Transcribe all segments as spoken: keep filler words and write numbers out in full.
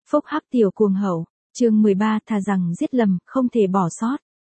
Phúc hắc tiểu cuồng hậu, chương mười ba thà rằng giết lầm, không thể bỏ sót.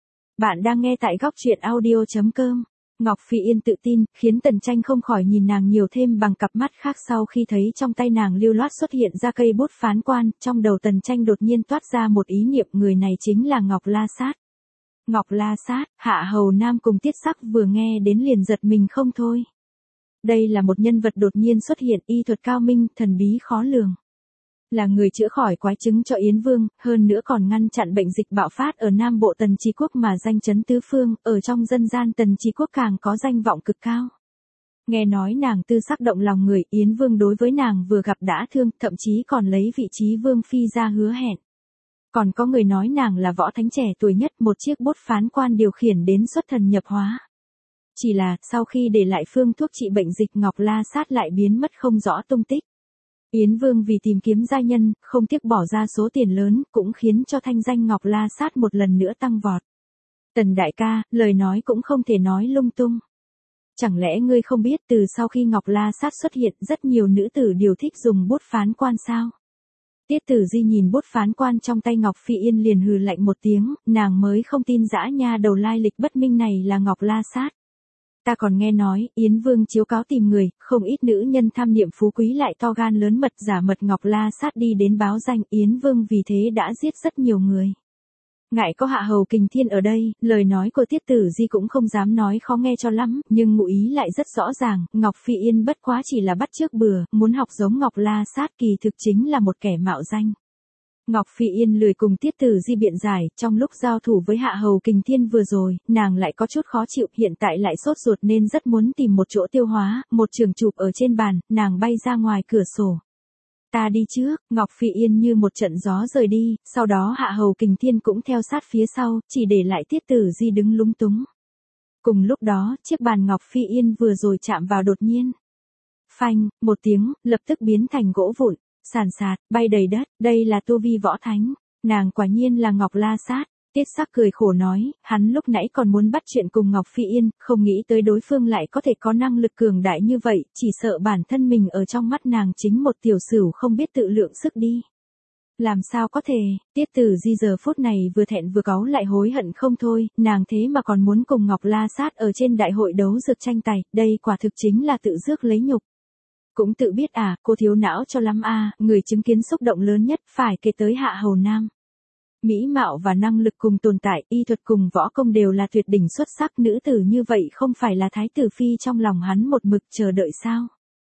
Bạn đang nghe tại góc truyện audio.com. Ngọc Phi Yên tự tin, khiến Tần Tranh không khỏi nhìn nàng nhiều thêm bằng cặp mắt khác sau khi thấy trong tay nàng lưu loát xuất hiện ra cây bút phán quan, trong đầu Tần Tranh đột nhiên toát ra một ý niệm người này chính là Ngọc La Sát. Ngọc La Sát, Hạ Hầu Nam cùng Tiết Sắc vừa nghe đến liền giật mình không thôi. Đây là một nhân vật đột nhiên xuất hiện, y thuật cao minh, thần bí khó lường. Là người chữa khỏi quái chứng cho Yến Vương, hơn nữa còn ngăn chặn bệnh dịch bạo phát ở Nam Bộ Tần Chí Quốc mà danh chấn tứ phương, ở trong dân gian Tần Chí Quốc càng có danh vọng cực cao. Nghe nói nàng tư sắc động lòng người, Yến Vương đối với nàng vừa gặp đã thương, thậm chí còn lấy vị trí Vương Phi ra hứa hẹn. Còn có người nói nàng là võ thánh trẻ tuổi nhất, một chiếc bút phán quan điều khiển đến xuất thần nhập hóa. Chỉ là, sau khi để lại phương thuốc trị bệnh dịch, Ngọc La Sát lại biến mất không rõ tung tích. Yến Vương vì tìm kiếm gia nhân, không tiếc bỏ ra số tiền lớn, cũng khiến cho thanh danh Ngọc La Sát một lần nữa tăng vọt. Tần đại ca, lời nói cũng không thể nói lung tung. Chẳng lẽ ngươi không biết từ sau khi Ngọc La Sát xuất hiện, rất nhiều nữ tử đều thích dùng bút phán quan sao? Tiết Tử Di nhìn bút phán quan trong tay Ngọc Phi Yên liền hừ lạnh một tiếng, nàng mới không tin dã nha đầu lai lịch bất minh này là Ngọc La Sát. Ta còn nghe nói, Yến Vương chiếu cáo tìm người, không ít nữ nhân tham niệm phú quý lại to gan lớn mật giả mật Ngọc La Sát đi đến báo danh, Yến Vương vì thế đã giết rất nhiều người. Ngại có Hạ Hầu Kình Thiên ở đây, lời nói của Tiết Tử Di cũng không dám nói khó nghe cho lắm, nhưng ngụ ý lại rất rõ ràng, Ngọc Phi Yên bất quá chỉ là bắt chước bừa, muốn học giống Ngọc La Sát kỳ thực chính là một kẻ mạo danh. Ngọc Phi Yên lười cùng Tiết Tử Di biện giải, trong lúc giao thủ với Hạ Hầu Kình Thiên vừa rồi, nàng lại có chút khó chịu, hiện tại lại sốt ruột nên rất muốn tìm một chỗ tiêu hóa, một trường chụp ở trên bàn, nàng bay ra ngoài cửa sổ. Ta đi trước, Ngọc Phi Yên như một trận gió rời đi, sau đó Hạ Hầu Kình Thiên cũng theo sát phía sau, chỉ để lại Tiết Tử Di đứng lúng túng. Cùng lúc đó, chiếc bàn Ngọc Phi Yên vừa rồi chạm vào đột nhiên. Phanh, một tiếng, lập tức biến thành gỗ vụn. Sàn sạt, bay đầy đất, đây là tu vi võ thánh, nàng quả nhiên là Ngọc La Sát. Tiết Sắc cười khổ nói, hắn lúc nãy còn muốn bắt chuyện cùng Ngọc Phi Yên, không nghĩ tới đối phương lại có thể có năng lực cường đại như vậy, chỉ sợ bản thân mình ở trong mắt nàng chính một tiểu sửu không biết tự lượng sức đi. Làm sao có thể, Tiết Tử Di giờ phút này vừa thẹn vừa cáu lại hối hận không thôi, nàng thế mà còn muốn cùng Ngọc La Sát ở trên đại hội đấu dược tranh tài, đây quả thực chính là tự rước lấy nhục. Cũng tự biết à, cô thiếu não cho lắm à, người chứng kiến xúc động lớn nhất phải kể tới Hạ Hầu Nam. Mỹ mạo và năng lực cùng tồn tại, y thuật cùng võ công đều là tuyệt đỉnh xuất sắc, nữ tử như vậy không phải là thái tử phi trong lòng hắn một mực chờ đợi sao?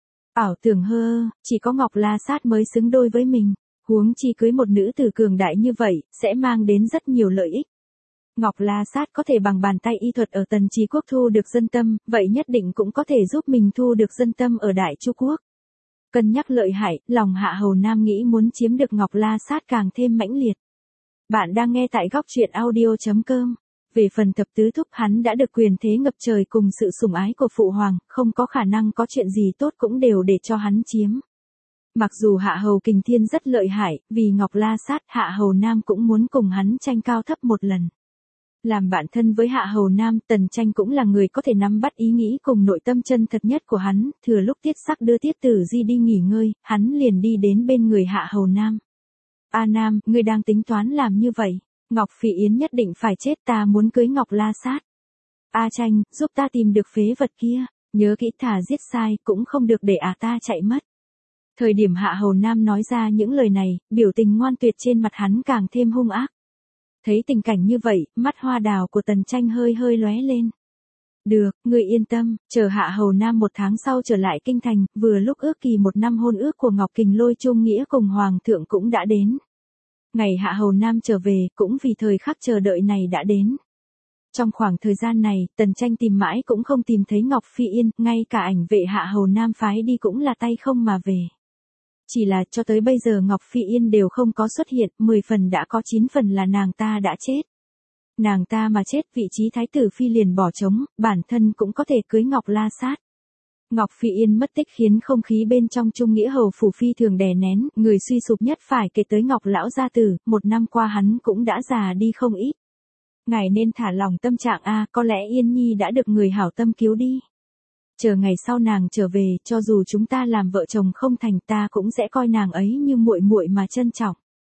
Ảo tưởng hơ, chỉ có Ngọc La Sát mới xứng đôi với mình, huống chi cưới một nữ tử cường đại như vậy, sẽ mang đến rất nhiều lợi ích. Ngọc La Sát có thể bằng bàn tay y thuật ở Tần Chí Quốc thu được dân tâm, vậy nhất định cũng có thể giúp mình thu được dân tâm ở Đại Chu Quốc. Cân nhắc lợi hại, lòng Hạ Hầu Nam nghĩ muốn chiếm được Ngọc La Sát càng thêm mãnh liệt. Bạn đang nghe tại góc truyện audio.com. Về phần thập tứ thúc, hắn đã được quyền thế ngập trời cùng sự sủng ái của phụ hoàng, không có khả năng có chuyện gì tốt cũng đều để cho hắn chiếm. Mặc dù Hạ Hầu Kình Thiên rất lợi hại, vì Ngọc La Sát, Hạ Hầu Nam cũng muốn cùng hắn tranh cao thấp một lần. Làm bạn thân với Hạ Hầu Nam, Tần Tranh cũng là người có thể nắm bắt ý nghĩ cùng nội tâm chân thật nhất của hắn, thừa lúc Tiết Sắc đưa Tiết Tử Di đi nghỉ ngơi, hắn liền đi đến bên người Hạ Hầu Nam. A Nam, ngươi đang tính toán làm như vậy, Ngọc Phi Yến nhất định phải chết, ta muốn cưới Ngọc La Sát. A Tranh, giúp ta tìm được phế vật kia, nhớ kỹ thà giết sai, cũng không được để à ta chạy mất. Thời điểm Hạ Hầu Nam nói ra những lời này, biểu tình ngoan tuyệt trên mặt hắn càng thêm hung ác. Thấy tình cảnh như vậy, mắt hoa đào của Tần Tranh hơi hơi lóe lên. Được, ngươi yên tâm, chờ Hạ Hầu Nam một tháng sau trở lại kinh thành, vừa lúc ước kỳ một năm hôn ước của Ngọc Kình Lôi Trung Nghĩa cùng Hoàng thượng cũng đã đến. Ngày Hạ Hầu Nam trở về, cũng vì thời khắc chờ đợi này đã đến. Trong khoảng thời gian này, Tần Tranh tìm mãi cũng không tìm thấy Ngọc Phi Yên, ngay cả ảnh vệ Hạ Hầu Nam phái đi cũng là tay không mà về. Chỉ là cho tới bây giờ Ngọc Phi Yên đều không có xuất hiện, mười phần đã có chín phần là nàng ta đã chết. Nàng ta mà chết, vị trí thái tử phi liền bỏ trống, bản thân cũng có thể cưới Ngọc La Sát. Ngọc Phi Yên mất tích khiến không khí bên trong Trung Nghĩa hầu phủ phi thường đè nén, người suy sụp nhất phải kể tới Ngọc lão gia tử, một năm qua hắn cũng đã già đi không ít. Ngài nên thả lòng tâm trạng a, có lẽ Yên Nhi đã được người hảo tâm cứu đi. Chờ ngày sau nàng trở về, cho dù chúng ta làm vợ chồng không thành, ta cũng sẽ coi nàng ấy như muội muội mà trân trọng.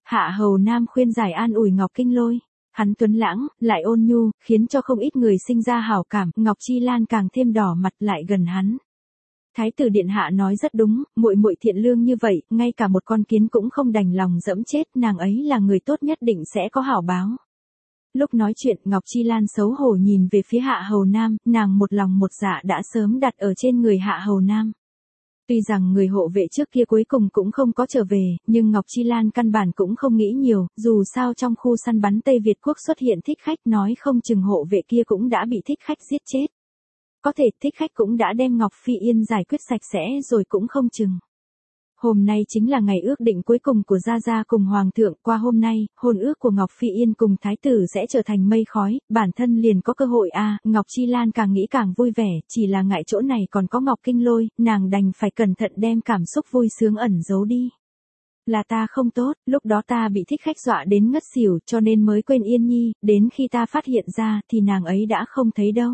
Hạ Hầu Nam khuyên giải an ủi Ngọc Kinh Lôi. Hắn tuấn lãng, lại ôn nhu, khiến cho không ít người sinh ra hảo cảm, Ngọc Chi Lan càng thêm đỏ mặt lại gần hắn. Thái tử điện hạ nói rất đúng, muội muội thiện lương như vậy, ngay cả một con kiến cũng không đành lòng dẫm chết, nàng ấy là người tốt nhất định sẽ có hảo báo. Lúc nói chuyện, Ngọc Chi Lan xấu hổ nhìn về phía Hạ Hầu Nam, nàng một lòng một dạ đã sớm đặt ở trên người Hạ Hầu Nam. Tuy rằng người hộ vệ trước kia cuối cùng cũng không có trở về, nhưng Ngọc Chi Lan căn bản cũng không nghĩ nhiều, dù sao trong khu săn bắn Tây Việt quốc xuất hiện thích khách, nói không chừng hộ vệ kia cũng đã bị thích khách giết chết. Có thể thích khách cũng đã đem Ngọc Phi Yên giải quyết sạch sẽ rồi cũng không chừng. Hôm nay chính là ngày ước định cuối cùng của Gia Gia cùng Hoàng thượng, qua hôm nay, hôn ước của Ngọc Phi Yên cùng Thái tử sẽ trở thành mây khói, bản thân liền có cơ hội à, Ngọc Chi Lan càng nghĩ càng vui vẻ, chỉ là ngại chỗ này còn có Ngọc Kinh Lôi, nàng đành phải cẩn thận đem cảm xúc vui sướng ẩn giấu đi. Là ta không tốt, lúc đó ta bị thích khách dọa đến ngất xỉu cho nên mới quên Yên Nhi, đến khi ta phát hiện ra thì nàng ấy đã không thấy đâu.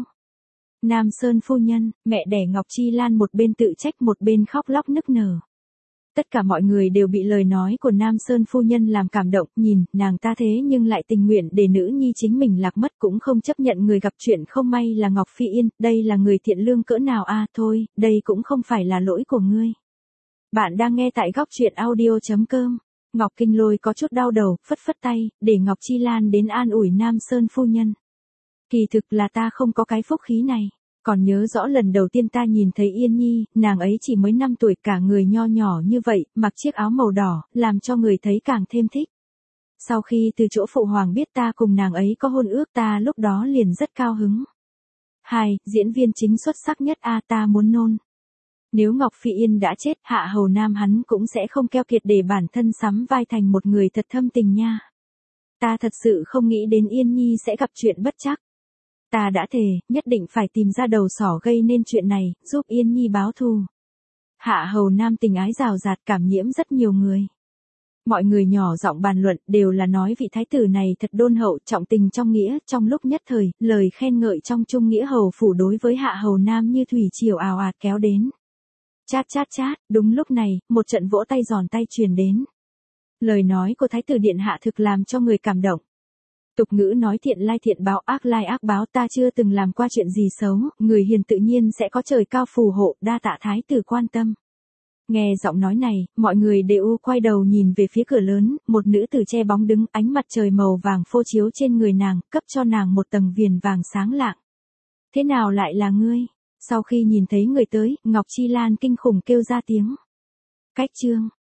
Nam Sơn phu nhân, mẹ đẻ Ngọc Chi Lan một bên tự trách một bên khóc lóc nức nở. Tất cả mọi người đều bị lời nói của Nam Sơn phu nhân làm cảm động, nhìn, nàng ta thế nhưng lại tình nguyện để nữ nhi chính mình lạc mất cũng không chấp nhận người gặp chuyện không may là Ngọc Phi Yên, đây là người thiện lương cỡ nào a à, thôi, đây cũng không phải là lỗi của ngươi. Bạn đang nghe tại góc truyện audio chấm com. Ngọc Kinh Lôi có chút đau đầu, phất phất tay, để Ngọc Chi Lan đến an ủi Nam Sơn phu nhân. Kỳ thực là ta không có cái phúc khí này. Còn nhớ rõ lần đầu tiên ta nhìn thấy Yên Nhi, nàng ấy chỉ mới năm tuổi, cả người nho nhỏ như vậy, mặc chiếc áo màu đỏ, làm cho người thấy càng thêm thích. Sau khi từ chỗ phụ hoàng biết ta cùng nàng ấy có hôn ước, ta lúc đó liền rất cao hứng. Hai, diễn viên chính xuất sắc nhất a à, ta muốn nôn. Nếu Ngọc Phi Yên đã chết, Hạ Hầu Nam hắn cũng sẽ không keo kiệt để bản thân sắm vai thành một người thật thâm tình nha. Ta thật sự không nghĩ đến Yên Nhi sẽ gặp chuyện bất trắc. Ta đã thề, nhất định phải tìm ra đầu sỏ gây nên chuyện này, giúp Yên Nhi báo thù. Hạ Hầu Nam tình ái rào rạt cảm nhiễm rất nhiều người. Mọi người nhỏ giọng bàn luận đều là nói vị thái tử này thật đôn hậu, trọng tình trong nghĩa, trong lúc nhất thời, lời khen ngợi trong trung nghĩa hầu phủ đối với Hạ Hầu Nam như thủy triều ào ạt kéo đến. Chát chát chát, đúng lúc này, một trận vỗ tay giòn tay truyền đến. Lời nói của thái tử điện hạ thực làm cho người cảm động. Tục ngữ nói thiện lai thiện báo, ác lai ác báo, ta chưa từng làm qua chuyện gì xấu, người hiền tự nhiên sẽ có trời cao phù hộ, đa tạ thái tử quan tâm. Nghe giọng nói này, mọi người đều quay đầu nhìn về phía cửa lớn, một nữ tử che bóng đứng, ánh mặt trời màu vàng phô chiếu trên người nàng, cấp cho nàng một tầng viền vàng sáng lạng. Thế nào lại là ngươi? Sau khi nhìn thấy người tới, Ngọc Chi Lan kinh khủng kêu ra tiếng. Cách chương,